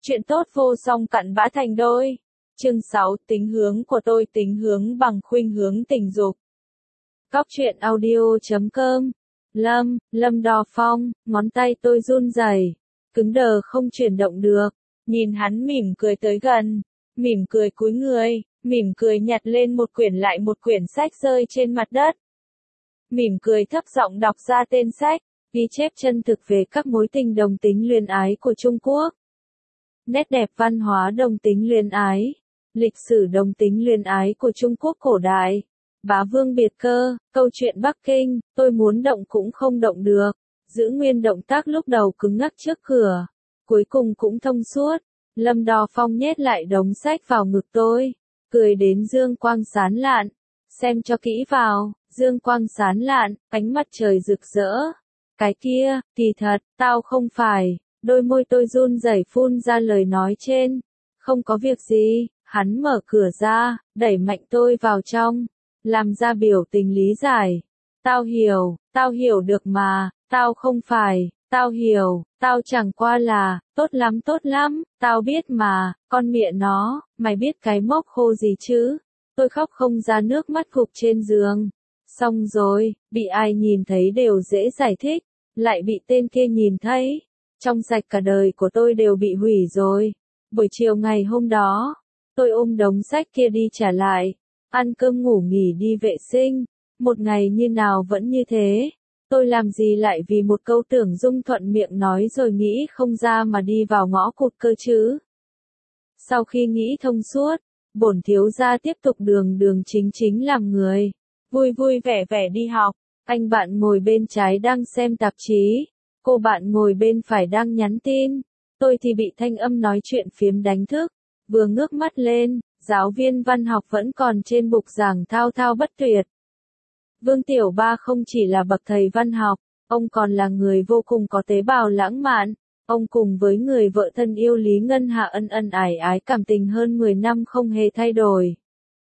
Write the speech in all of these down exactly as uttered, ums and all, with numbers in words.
Chuyện tốt vô song cặn bã thành đôi. Chương sáu, tính hướng của tôi tính hướng bằng khuynh hướng tình dục. Góc truyện audio chấm com. Lâm, Lâm Đò Phong, ngón tay tôi run rẩy, cứng đờ không chuyển động được. Nhìn hắn mỉm cười tới gần, mỉm cười cúi người, mỉm cười nhặt lên một quyển lại một quyển sách rơi trên mặt đất. Mỉm cười thấp giọng đọc ra tên sách, ghi chép chân thực về các mối tình đồng tính luyến ái của Trung Quốc. Nét đẹp văn hóa đồng tính luyến ái, lịch sử đồng tính luyến ái của Trung Quốc cổ đại. Bá Vương Biệt Cơ, câu chuyện Bắc Kinh, tôi muốn động cũng không động được, giữ nguyên động tác lúc đầu cứng ngắc trước cửa, cuối cùng cũng thông suốt. Lâm Đò Phong nhét lại đống sách vào ngực tôi, cười đến dương quang sáng lạn, xem cho kỹ vào, dương quang sáng lạn, ánh mặt trời rực rỡ. Cái kia, kỳ thật, tao không phải, đôi môi tôi run rẩy phun ra lời nói trên. Không có việc gì, hắn mở cửa ra, đẩy mạnh tôi vào trong, làm ra biểu tình lý giải. Tao hiểu, tao hiểu được mà, tao không phải, tao hiểu, tao chẳng qua là, tốt lắm tốt lắm, tao biết mà, con mẹ nó, mày biết cái mốc khô gì chứ? Tôi khóc không ra nước mắt gục trên giường. Xong rồi, bị ai nhìn thấy đều dễ giải thích, lại bị tên kia nhìn thấy. Trong sạch cả đời của tôi đều bị hủy rồi. Buổi chiều ngày hôm đó, tôi ôm đống sách kia đi trả lại, ăn cơm ngủ nghỉ đi vệ sinh. Một ngày như nào vẫn như thế. Tôi làm gì lại vì một câu tưởng Dung thuận miệng nói rồi nghĩ không ra mà đi vào ngõ cụt cơ chứ. Sau khi nghĩ thông suốt, bổn thiếu gia tiếp tục đường đường chính chính làm người. Vui vui vẻ vẻ đi học. Anh bạn ngồi bên trái đang xem tạp chí. Cô bạn ngồi bên phải đang nhắn tin. Tôi thì bị thanh âm nói chuyện phiếm đánh thức. Vừa ngước mắt lên, giáo viên văn học vẫn còn trên bục giảng thao thao bất tuyệt. Vương Tiểu Ba không chỉ là bậc thầy văn học, ông còn là người vô cùng có tế bào lãng mạn. Ông cùng với người vợ thân yêu Lý Ngân Hạ ân ân ái ái cảm tình hơn mười năm không hề thay đổi.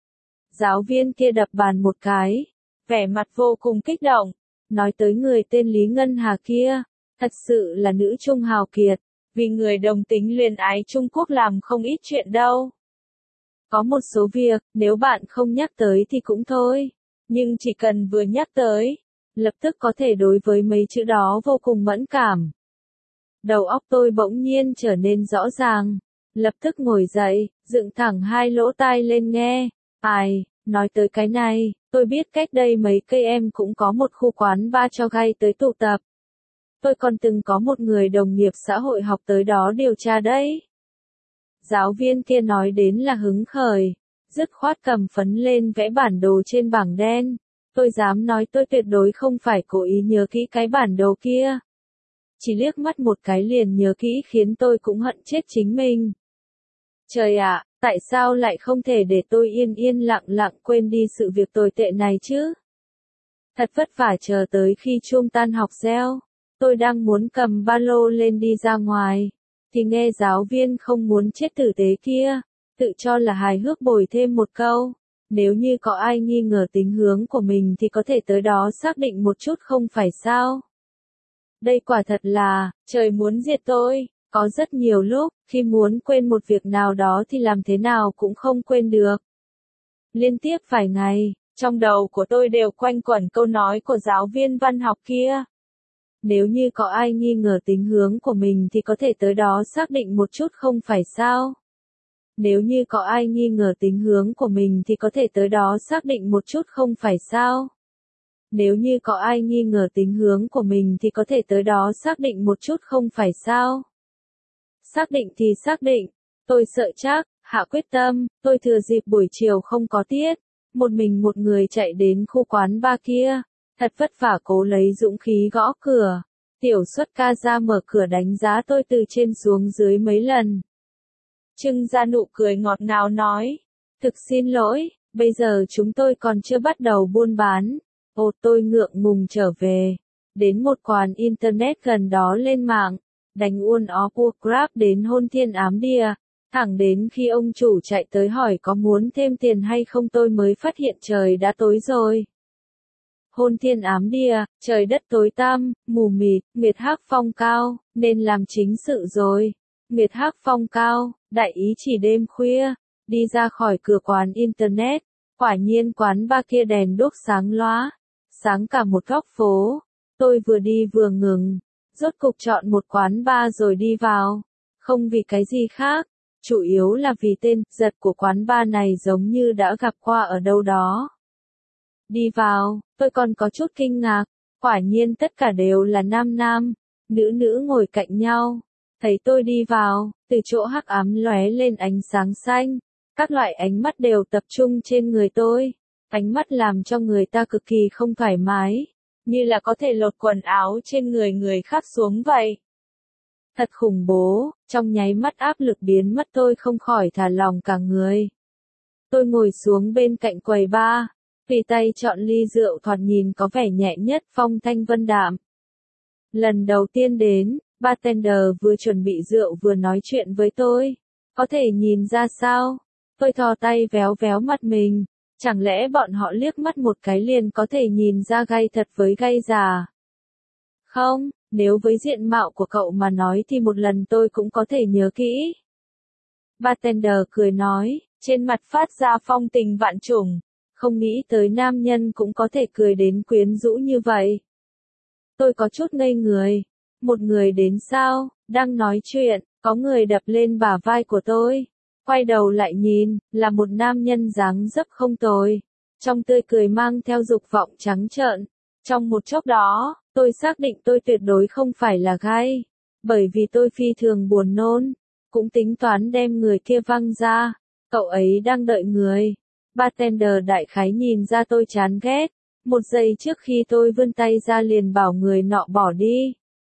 Giáo viên kia đập bàn một cái, vẻ mặt vô cùng kích động, nói tới người tên Lý Ngân Hà kia, thật sự là nữ trung hào kiệt, vì người đồng tính luyến ái Trung Quốc làm không ít chuyện đâu. Có một số việc, nếu bạn không nhắc tới thì cũng thôi, nhưng chỉ cần vừa nhắc tới, lập tức có thể đối với mấy chữ đó vô cùng mẫn cảm. Đầu óc tôi bỗng nhiên trở nên rõ ràng, lập tức ngồi dậy, dựng thẳng hai lỗ tai lên nghe. Ai, nói tới cái này, tôi biết cách đây mấy cây em cũng có một khu quán bar cho gay tới tụ tập. Tôi còn từng có một người đồng nghiệp xã hội học tới đó điều tra đấy. Giáo viên kia nói đến là hứng khởi, dứt khoát cầm phấn lên vẽ bản đồ trên bảng đen. Tôi dám nói tôi tuyệt đối không phải cố ý nhớ kỹ cái bản đồ kia. Chỉ liếc mắt một cái liền nhớ kỹ khiến tôi cũng hận chết chính mình. Trời ạ, tại sao lại không thể để tôi yên yên lặng lặng quên đi sự việc tồi tệ này chứ? Thật vất vả chờ tới khi chuông tan học reo, tôi đang muốn cầm ba lô lên đi ra ngoài, thì nghe giáo viên không muốn chết tử tế kia, tự cho là hài hước bồi thêm một câu. Nếu như có ai nghi ngờ tính hướng của mình thì có thể tới đó xác định một chút không phải sao? Đây quả thật là, trời muốn diệt tôi. Có rất nhiều lúc, khi muốn quên một việc nào đó thì làm thế nào cũng không quên được. Liên tiếp vài ngày, trong đầu của tôi đều quanh quẩn câu nói của giáo viên văn học kia. Nếu như có ai nghi ngờ tính hướng của mình thì có thể tới đó xác định một chút không phải sao? Nếu như có ai nghi ngờ tính hướng của mình thì có thể tới đó xác định một chút không phải sao? Nếu như có ai nghi ngờ tính hướng của mình thì có thể tới đó xác định một chút không phải sao? Xác định thì xác định, tôi sợ chắc, hạ quyết tâm, tôi thừa dịp buổi chiều không có tiết, một mình một người chạy đến khu quán bar kia, thật vất vả cố lấy dũng khí gõ cửa. Tiểu Xuất ca ra mở cửa đánh giá tôi từ trên xuống dưới mấy lần. Trưng ra nụ cười ngọt ngào nói, thực xin lỗi, bây giờ chúng tôi còn chưa bắt đầu buôn bán. Ồ, tôi ngượng ngùng trở về, đến một quán internet gần đó lên mạng. Đánh uôn ó cua Grab đến hôn thiên ám địa, thẳng đến khi ông chủ chạy tới hỏi có muốn thêm tiền hay không tôi mới phát hiện trời đã tối rồi. Hôn thiên ám địa, trời đất tối tăm, mù mịt, nguyệt hắc phong cao, nên làm chính sự rồi. Nguyệt hắc phong cao, đại ý chỉ đêm khuya, đi ra khỏi cửa quán internet, quả nhiên quán ba kia đèn đuốc sáng lóa, sáng cả một góc phố. Tôi vừa đi vừa ngừng, rốt cục chọn một quán bar rồi đi vào, không vì cái gì khác, chủ yếu là vì tên giật của quán bar này giống như đã gặp qua ở đâu đó. Đi vào, tôi còn có chút kinh ngạc, quả nhiên tất cả đều là nam nam, nữ nữ ngồi cạnh nhau. Thấy tôi đi vào, từ chỗ hắc ám lóe lên ánh sáng xanh, các loại ánh mắt đều tập trung trên người tôi, ánh mắt làm cho người ta cực kỳ không thoải mái, như là có thể lột quần áo trên người người khác xuống vậy. Thật khủng bố, trong nháy mắt áp lực biến mất tôi không khỏi thả lỏng cả người. Tôi ngồi xuống bên cạnh quầy bar, tùy tay chọn ly rượu thoạt nhìn có vẻ nhẹ nhất phong thanh vân đạm. Lần đầu tiên đến, bartender vừa chuẩn bị rượu vừa nói chuyện với tôi. Có thể nhìn ra sao? Tôi thò tay véo véo mặt mình. Chẳng lẽ bọn họ liếc mắt một cái liền có thể nhìn ra gay thật với gay giả? Không, nếu với diện mạo của cậu mà nói thì một lần tôi cũng có thể nhớ kỹ. Bartender cười nói, trên mặt phát ra phong tình vạn trùng. Không nghĩ tới nam nhân cũng có thể cười đến quyến rũ như vậy. Tôi có chút ngây người. Một người đến sao, đang nói chuyện, có người đập lên bả vai của tôi. Quay đầu lại nhìn, là một nam nhân dáng dấp không tồi. Trong tươi cười mang theo dục vọng trắng trợn. Trong một chốc đó, tôi xác định tôi tuyệt đối không phải là gay. Bởi vì tôi phi thường buồn nôn. Cũng tính toán đem người kia văng ra. Cậu ấy đang đợi người. Bartender đại khái nhìn ra tôi chán ghét. Một giây trước khi tôi vươn tay ra liền bảo người nọ bỏ đi.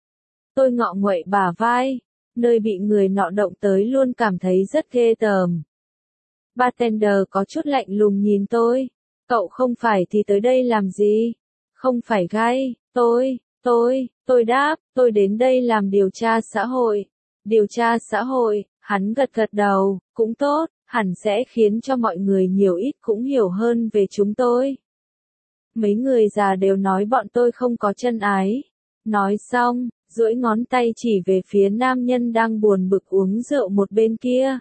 Tôi ngọ nguậy bả vai, nơi bị người nọ động tới luôn cảm thấy rất ghê tởm. Bartender có chút lạnh lùng nhìn tôi, cậu không phải thì tới đây làm gì? Không phải gay, tôi, tôi, tôi đáp, tôi đến đây làm điều tra xã hội. Điều tra xã hội, hắn gật gật đầu, cũng tốt, hẳn sẽ khiến cho mọi người nhiều ít cũng hiểu hơn về chúng tôi. Mấy người già đều nói bọn tôi không có chân ái. Nói xong, duỗi ngón tay chỉ về phía nam nhân đang buồn bực uống rượu một bên kia.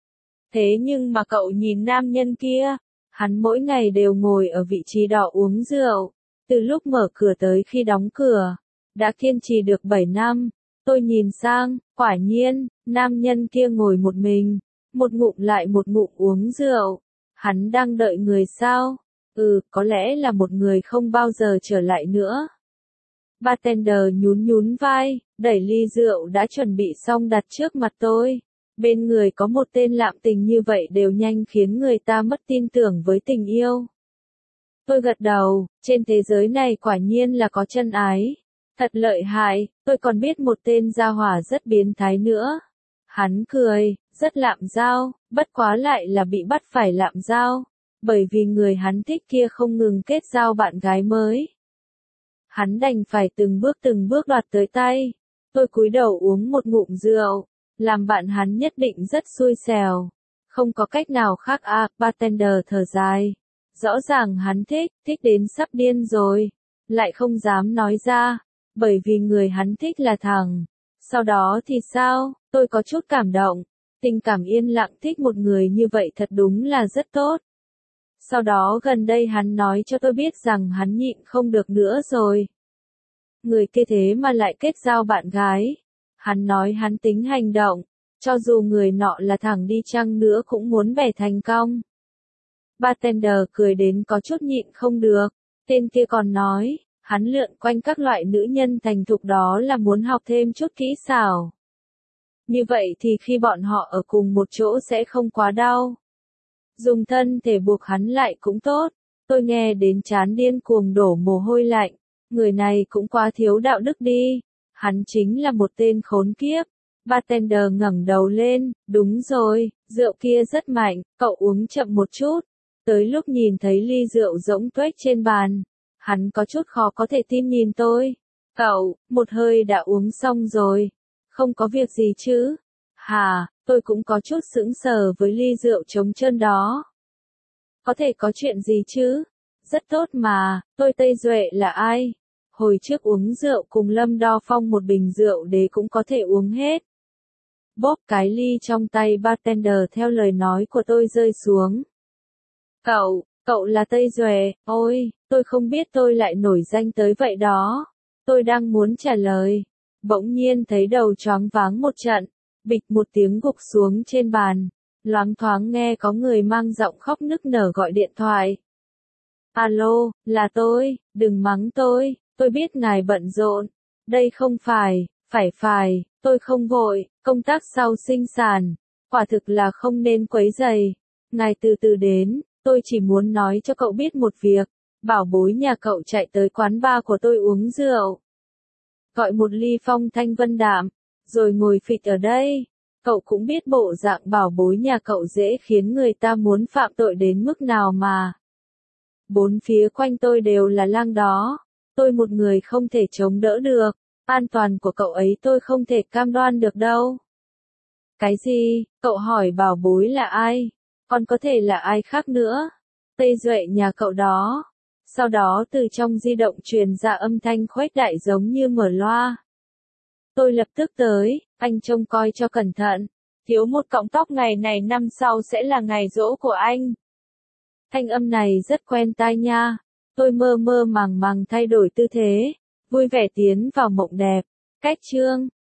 Thế nhưng mà cậu nhìn nam nhân kia, hắn mỗi ngày đều ngồi ở vị trí đó uống rượu, từ lúc mở cửa tới khi đóng cửa, đã kiên trì được bảy năm. Tôi nhìn sang, quả nhiên, nam nhân kia ngồi một mình, một ngụm lại một ngụm uống rượu. Hắn đang đợi người sao? Ừ, có lẽ là một người không bao giờ trở lại nữa. Bartender nhún nhún vai, đẩy ly rượu đã chuẩn bị xong đặt trước mặt tôi. Bên người có một tên lạm tình như vậy đều nhanh khiến người ta mất tin tưởng với tình yêu. Tôi gật đầu, trên thế giới này quả nhiên là có chân ái. Thật lợi hại, tôi còn biết một tên gia hỏa rất biến thái nữa. Hắn cười, rất lạm giao, bất quá lại là bị bắt phải lạm giao. Bởi vì người hắn thích kia không ngừng kết giao bạn gái mới. Hắn đành phải từng bước từng bước đoạt tới tay. Tôi cúi đầu uống một ngụm rượu, làm bạn hắn nhất định rất xui xẻo. Không có cách nào khác à, bartender thở dài. Rõ ràng hắn thích, thích đến sắp điên rồi. Lại không dám nói ra, bởi vì người hắn thích là thằng. Sau đó thì sao, tôi có chút cảm động. Tình cảm yên lặng thích một người như vậy thật đúng là rất tốt. Sau đó gần đây hắn nói cho tôi biết rằng hắn nhịn không được nữa rồi. Người kia thế mà lại kết giao bạn gái. Hắn nói hắn tính hành động, cho dù người nọ là thằng đi chăng nữa cũng muốn bẻ thành cong. Bartender cười đến có chút nhịn không được. Tên kia còn nói, hắn lượn quanh các loại nữ nhân thành thục đó là muốn học thêm chút kỹ xảo. Như vậy thì khi bọn họ ở cùng một chỗ sẽ không quá đau. Dùng thân thể buộc hắn lại cũng tốt. Tôi nghe đến chán điên cuồng đổ mồ hôi lạnh. Người này cũng quá thiếu đạo đức đi. Hắn chính là một tên khốn kiếp. Bartender ngẩng đầu lên, đúng rồi, rượu kia rất mạnh, cậu uống chậm một chút. Tới lúc nhìn thấy ly rượu rỗng tuếch trên bàn, hắn có chút khó có thể tin nhìn tôi. Cậu, một hơi đã uống xong rồi. Không có việc gì chứ? Hà, tôi cũng có chút sững sờ với ly rượu trống trơn đó. Có thể có chuyện gì chứ? Rất tốt mà, tôi Tây Duệ là ai? Hồi trước uống rượu cùng Lâm Đo Phong một bình rượu đế cũng có thể uống hết. Bóp cái ly trong tay bartender theo lời nói của tôi rơi xuống. Cậu, cậu là Tây Duệ, ôi, tôi không biết tôi lại nổi danh tới vậy đó. Tôi đang muốn trả lời. Bỗng nhiên thấy đầu choáng váng một trận, bịch một tiếng gục xuống trên bàn. Loáng thoáng nghe có người mang giọng khóc nức nở gọi điện thoại. Alo, là tôi, đừng mắng tôi, tôi biết ngài bận rộn. Đây không phải, phải phải, tôi không vội, công tác sau sinh sản. Quả thực là không nên quấy rầy. Ngài từ từ đến, tôi chỉ muốn nói cho cậu biết một việc. Bảo bối nhà cậu chạy tới quán bar của tôi uống rượu. Gọi một ly phong thanh vân đạm, rồi ngồi phịch ở đây. Cậu cũng biết bộ dạng bảo bối nhà cậu dễ khiến người ta muốn phạm tội đến mức nào mà. Bốn phía quanh tôi đều là lang đó. Tôi một người không thể chống đỡ được. An toàn của cậu ấy tôi không thể cam đoan được đâu. Cái gì? Cậu hỏi bảo bối là ai? Còn có thể là ai khác nữa? Tây Duệ nhà cậu đó. Sau đó từ trong di động truyền ra âm thanh khuếch đại giống như mở loa. Tôi lập tức tới, anh trông coi cho cẩn thận. Thiếu một cọng tóc ngày này năm sau sẽ là ngày giỗ của anh. Thanh âm này rất quen tai nha. Tôi mơ mơ màng màng thay đổi tư thế, vui vẻ tiến vào mộng đẹp. Cách chương